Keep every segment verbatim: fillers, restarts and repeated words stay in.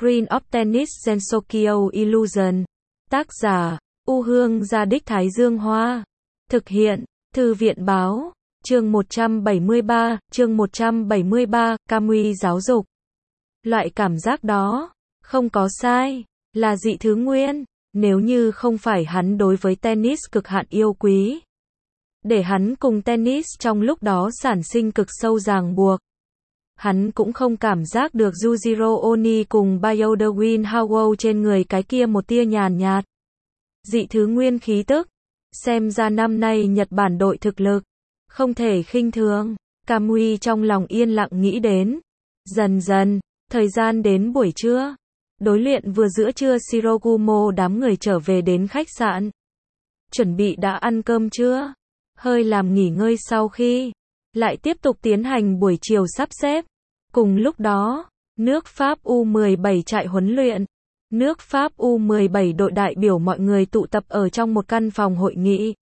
Queen of Tennis Gensokyo Illusion. Tác giả, U Hương Gia Đích Thái Dương Hoa. Thực hiện, Thư viện Báo. Chương một trăm bảy mươi ba, chương một trăm bảy mươi ba, Kamui giáo dục. Loại cảm giác đó, không có sai, là dị thứ nguyên, nếu như không phải hắn đối với tennis cực hạn yêu quý. Để hắn cùng tennis trong lúc đó sản sinh cực sâu ràng buộc. Hắn cũng không cảm giác được Yujiro Oni cùng Bayodewin Howell trên người cái kia một tia nhàn nhạt. Dị thứ nguyên khí tức. Xem ra năm nay Nhật Bản đội thực lực. Không thể khinh thường. Kamui trong lòng yên lặng nghĩ đến. Dần dần, thời gian đến buổi trưa. Đối luyện vừa giữa trưa Shirogumo đám người trở về đến khách sạn. Chuẩn bị đã ăn cơm chưa? Hơi làm nghỉ ngơi sau khi. Lại tiếp tục tiến hành buổi chiều sắp xếp. Cùng lúc đó, nước Pháp U mười bảy chạy huấn luyện. Nước Pháp U mười bảy đội đại biểu mọi người tụ tập ở trong một căn phòng hội nghị.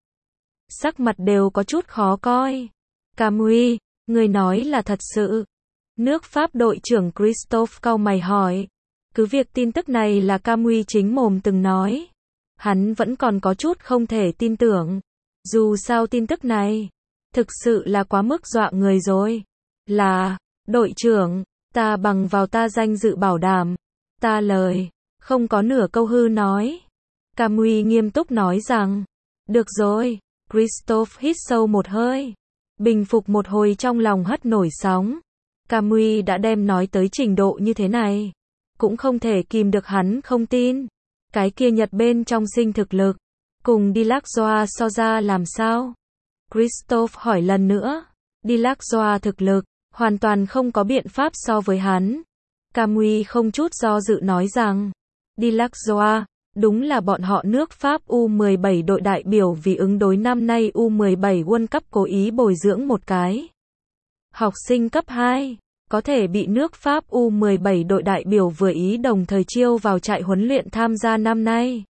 Sắc mặt đều có chút khó coi. Kamui, người nói là thật sự. Nước Pháp đội trưởng Christophe cau mày hỏi. Cứ việc tin tức này là Kamui chính mồm từng nói. Hắn vẫn còn có chút không thể tin tưởng. Dù sao tin tức này, thực sự là quá mức dọa người rồi. Là, đội trưởng, ta bằng vào ta danh dự bảo đảm. Ta lời, không có nửa câu hư nói. Kamui nghiêm túc nói rằng, được rồi, Christophe hít sâu một hơi. Bình phục một hồi trong lòng hất nổi sóng. Kamui đã đem nói tới trình độ như thế này. Cũng không thể kìm được hắn không tin. Cái kia Nhật bên trong sinh thực lực. Cùng Dilakzoa so ra làm sao? Christophe hỏi lần nữa. Dilakzoa thực lực, hoàn toàn không có biện pháp so với hắn. Kamui không chút do dự nói rằng. Dilakzoa, đúng là bọn họ nước Pháp U mười bảy đội đại biểu vì ứng đối năm nay U mười bảy World Cup cố ý bồi dưỡng một cái. Học sinh cấp hai. Có thể bị nước Pháp U mười bảy đội đại biểu vừa ý đồng thời chiêu vào trại huấn luyện tham gia năm nay.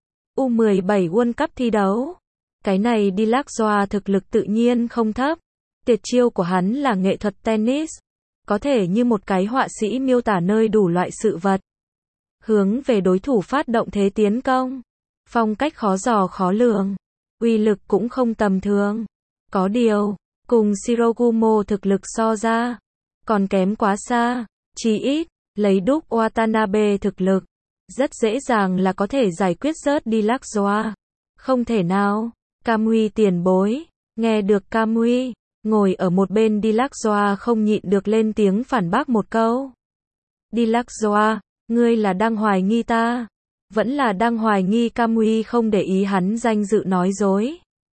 U mười bảy World Cup thi đấu. Cái này Dilakzoa thực lực tự nhiên không thấp. Tuyệt chiêu của hắn là nghệ thuật tennis. Có thể như một cái họa sĩ miêu tả nơi đủ loại sự vật. Hướng về đối thủ phát động thế tiến công. Phong cách khó dò khó lường. Uy lực cũng không tầm thường. Có điều, cùng Shirogumo thực lực so ra. Còn kém quá xa. Chỉ ít, lấy đúc Watanabe thực lực. Rất dễ dàng là có thể giải quyết rớt Dilakzoa. Không thể nào. Kamui tiền bối. Nghe được Kamui. Ngồi ở một bên Dilakzoa không nhịn được lên tiếng phản bác một câu. Dilakzoa, ngươi là đang hoài nghi ta. Vẫn là đang hoài nghi Kamui không để ý hắn danh dự nói dối.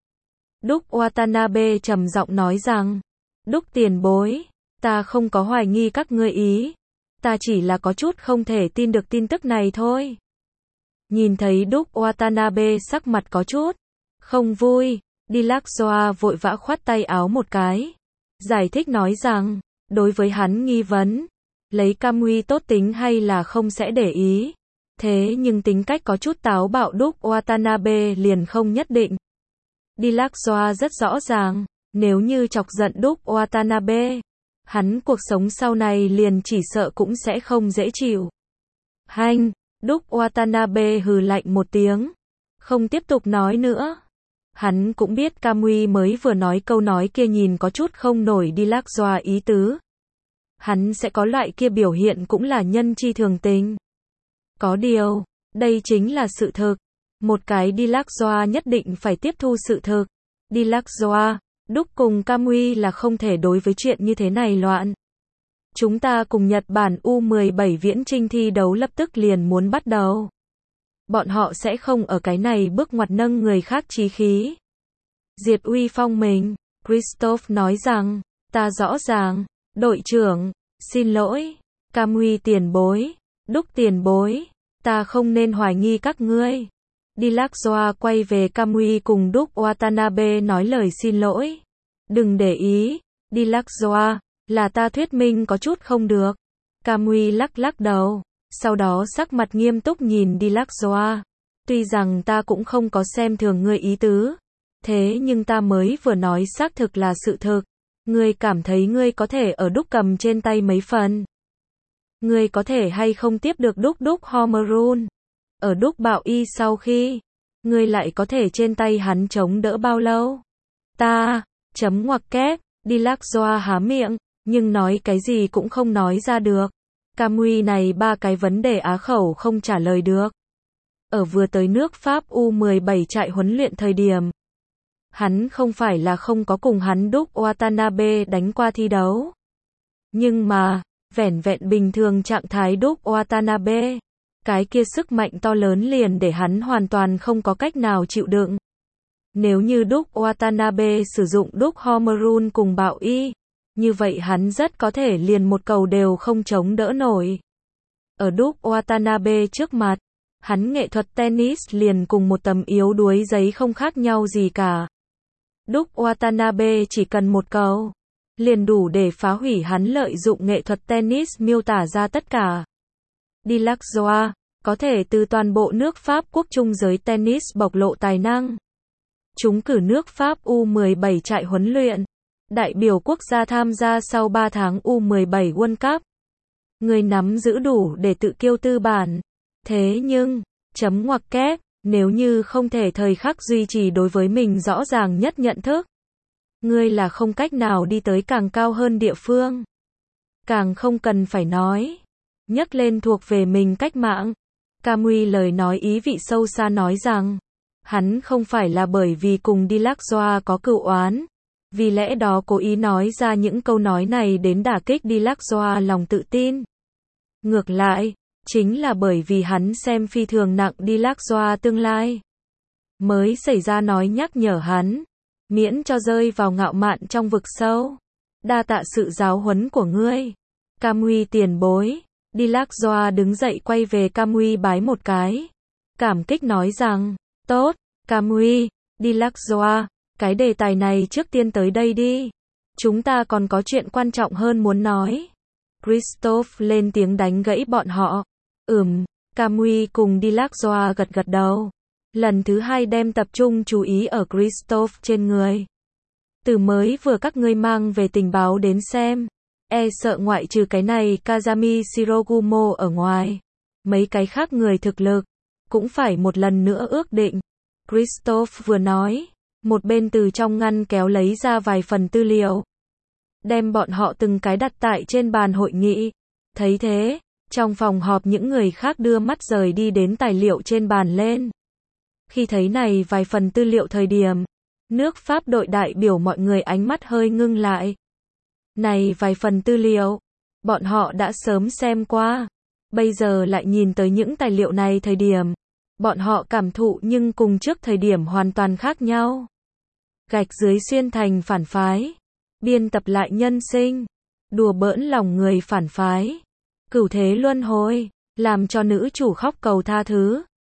Đúc Watanabe trầm giọng nói rằng. Đúc tiền bối. Ta không có hoài nghi các ngươi ý. Ta chỉ là có chút không thể tin được tin tức này thôi. Nhìn thấy Đúc Watanabe sắc mặt có chút không vui. Dilakzoa vội vã khoát tay áo một cái. Giải thích nói rằng, đối với hắn nghi vấn, lấy Kamui tốt tính hay là không sẽ để ý. Thế nhưng tính cách có chút táo bạo Đúc Watanabe liền không nhất định. Dilakzoa rất rõ ràng, nếu như chọc giận Đúc Watanabe, hắn cuộc sống sau này liền chỉ sợ cũng sẽ không dễ chịu. Hanh, Đúc Watanabe hừ lạnh một tiếng, không tiếp tục nói nữa. Hắn cũng biết Kamui mới vừa nói câu nói kia nhìn có chút không nổi Dilakzoa ý tứ. Hắn sẽ có loại kia biểu hiện cũng là nhân chi thường tình. Có điều, đây chính là sự thực. Một cái Dilakzoa nhất định phải tiếp thu sự thực. Dilakzoa, Đúc cùng Kamui là không thể đối với chuyện như thế này loạn. Chúng ta cùng Nhật Bản U mười bảy viễn chinh thi đấu lập tức liền muốn bắt đầu. Bọn họ sẽ không ở cái này bước ngoặt nâng người khác chí khí. Diệt uy phong mình, Christophe nói rằng, ta rõ ràng, đội trưởng, xin lỗi, Kamui tiền bối, Đúc tiền bối, ta không nên hoài nghi các ngươi. Dilakzoa quay về Kamui cùng Đúc Watanabe nói lời xin lỗi. Đừng để ý, Dilakzoa, là ta thuyết minh có chút không được. Kamui lắc lắc đầu. Sau đó sắc mặt nghiêm túc nhìn Dilakzoa. Tuy rằng ta cũng không có xem thường ngươi ý tứ. Thế nhưng ta mới vừa nói xác thực là sự thực. Ngươi cảm thấy ngươi có thể ở Đúc cầm trên tay mấy phần. Ngươi có thể hay không tiếp được đúc đúc Homerun? Ở đúc bạo y sau khi, ngươi lại có thể trên tay hắn chống đỡ bao lâu? Ta, chấm ngoặc kép, Dilakzoa há miệng, nhưng nói cái gì cũng không nói ra được. Camui này ba cái vấn đề á khẩu không trả lời được. Ở vừa tới nước Pháp U mười bảy trại huấn luyện thời điểm, hắn không phải là không có cùng hắn đúc Watanabe đánh qua thi đấu. Nhưng mà, vẻn vẹn bình thường trạng thái đúc Watanabe, cái kia sức mạnh to lớn liền để hắn hoàn toàn không có cách nào chịu đựng. Nếu như đúc Watanabe sử dụng đúc Homerun cùng bạo y, như vậy hắn rất có thể liền một cầu đều không chống đỡ nổi. Ở đúc Watanabe trước mặt, hắn nghệ thuật tennis liền cùng một tấm yếu đuối giấy không khác nhau gì cả. Đúc Watanabe chỉ cần một cầu, liền đủ để phá hủy hắn lợi dụng nghệ thuật tennis miêu tả ra tất cả. Dilakzoa có thể từ toàn bộ nước Pháp quốc trung giới tennis bộc lộ tài năng. Chúng cử nước Pháp U mười bảy trại huấn luyện, đại biểu quốc gia tham gia sau ba tháng U mười bảy World Cup. Người nắm giữ đủ để tự kiêu tư bản. Thế nhưng, chấm ngoặc kép, nếu như không thể thời khắc duy trì đối với mình rõ ràng nhất nhận thức, ngươi là không cách nào đi tới càng cao hơn địa phương. Càng không cần phải nói, nhắc lên thuộc về mình cách mạng. Camui lời nói ý vị sâu xa nói rằng, hắn không phải là bởi vì cùng Dilakzoa có cựu oán, vì lẽ đó cố ý nói ra những câu nói này đến đả kích Dilakzoa lòng tự tin. Ngược lại, chính là bởi vì hắn xem phi thường nặng Dilakzoa tương lai, mới xảy ra nói nhắc nhở hắn, miễn cho rơi vào ngạo mạn trong vực sâu. Đa tạ sự giáo huấn của ngươi, Camui tiền bối. Dilakzoa đứng dậy quay về Camui bái một cái, cảm kích nói rằng, tốt, Camui. Dilakzoa, cái đề tài này trước tiên tới đây đi, chúng ta còn có chuyện quan trọng hơn muốn nói. Christophe lên tiếng đánh gãy bọn họ. Ừm, Camui cùng Dilakzoa gật gật đầu. Lần thứ hai đem tập trung chú ý ở Christophe trên người. Từ mới vừa các ngươi mang về tình báo đến xem, e sợ ngoại trừ cái này Kazami Shirogumo ở ngoài, mấy cái khác người thực lực, cũng phải một lần nữa ước định. Christophe vừa nói, một bên từ trong ngăn kéo lấy ra vài phần tư liệu, đem bọn họ từng cái đặt tại trên bàn hội nghị. Thấy thế, trong phòng họp những người khác đưa mắt rời đi đến tài liệu trên bàn lên. Khi thấy này vài phần tư liệu thời điểm, nước Pháp đội đại biểu mọi người ánh mắt hơi ngưng lại. Này vài phần tư liệu, bọn họ đã sớm xem qua, bây giờ lại nhìn tới những tài liệu này thời điểm, bọn họ cảm thụ nhưng cùng trước thời điểm hoàn toàn khác nhau. Gạch dưới xuyên thành phản phái, biên tập lại nhân sinh, đùa bỡn lòng người phản phái, cửu thế luân hồi, làm cho nữ chủ khóc cầu tha thứ.